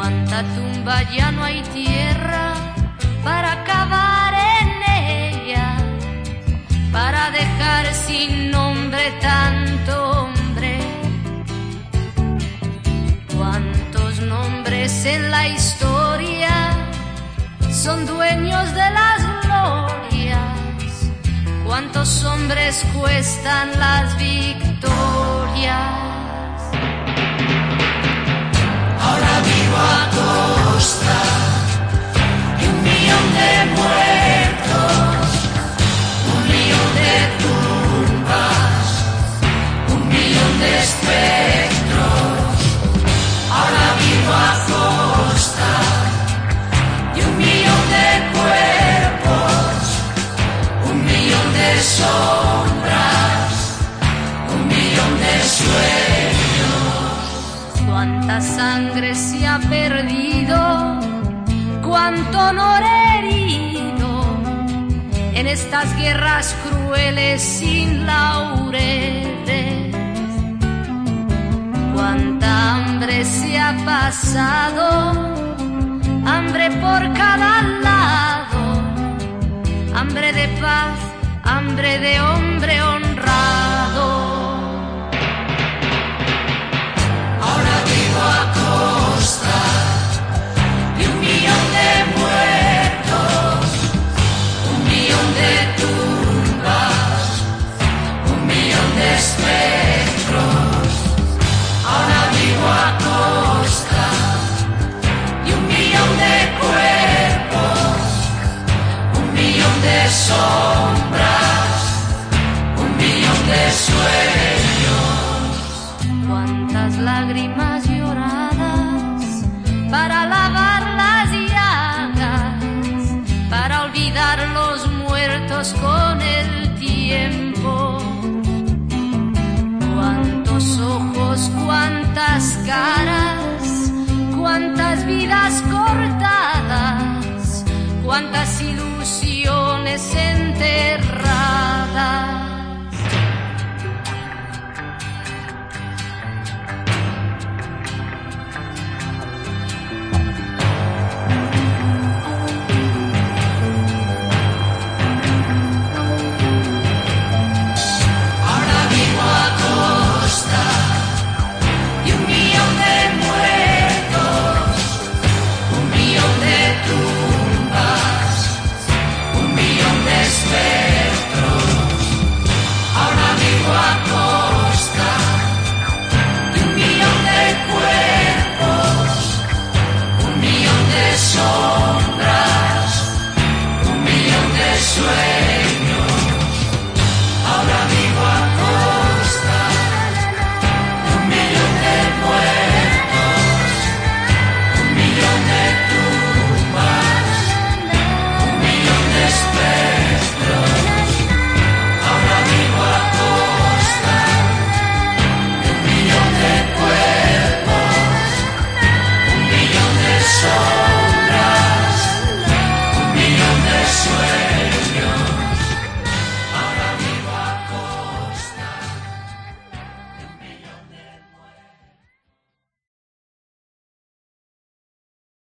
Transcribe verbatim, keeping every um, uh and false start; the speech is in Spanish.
Cuánta tumba ya no hay tierra para cavar en ella, para dejar sin nombre tanto hombre. Cuántos nombres en la historia son dueños de las glorias, cuántos hombres cuestan las victorias. Ahora vivo a costa de un millón de muertos, un millón de tumbas, un millón de espectros. Ahora vivo a costa de un millón de cuerpos, un millón de sombras, un millón de sueños. Cuánta sangre se ha perdido, cuánto honor herido en estas guerras crueles sin laureles. Cuánta hambre se ha pasado, hambre por cada lado, hambre de paz, hambre de hombre honrado. A costa de un millón de muertos, un millón de tumbas, un millón de espectros. Ahora vivo a costa de un millón de cuerpos, un millón de sombras, un millón de sueños. Cuántas lágrimas para lavar las llagas, para olvidar los muertos con el tiempo. Cuántos ojos, cuántas caras, cuántas vidas cortadas, cuántas ilusiones enterradas.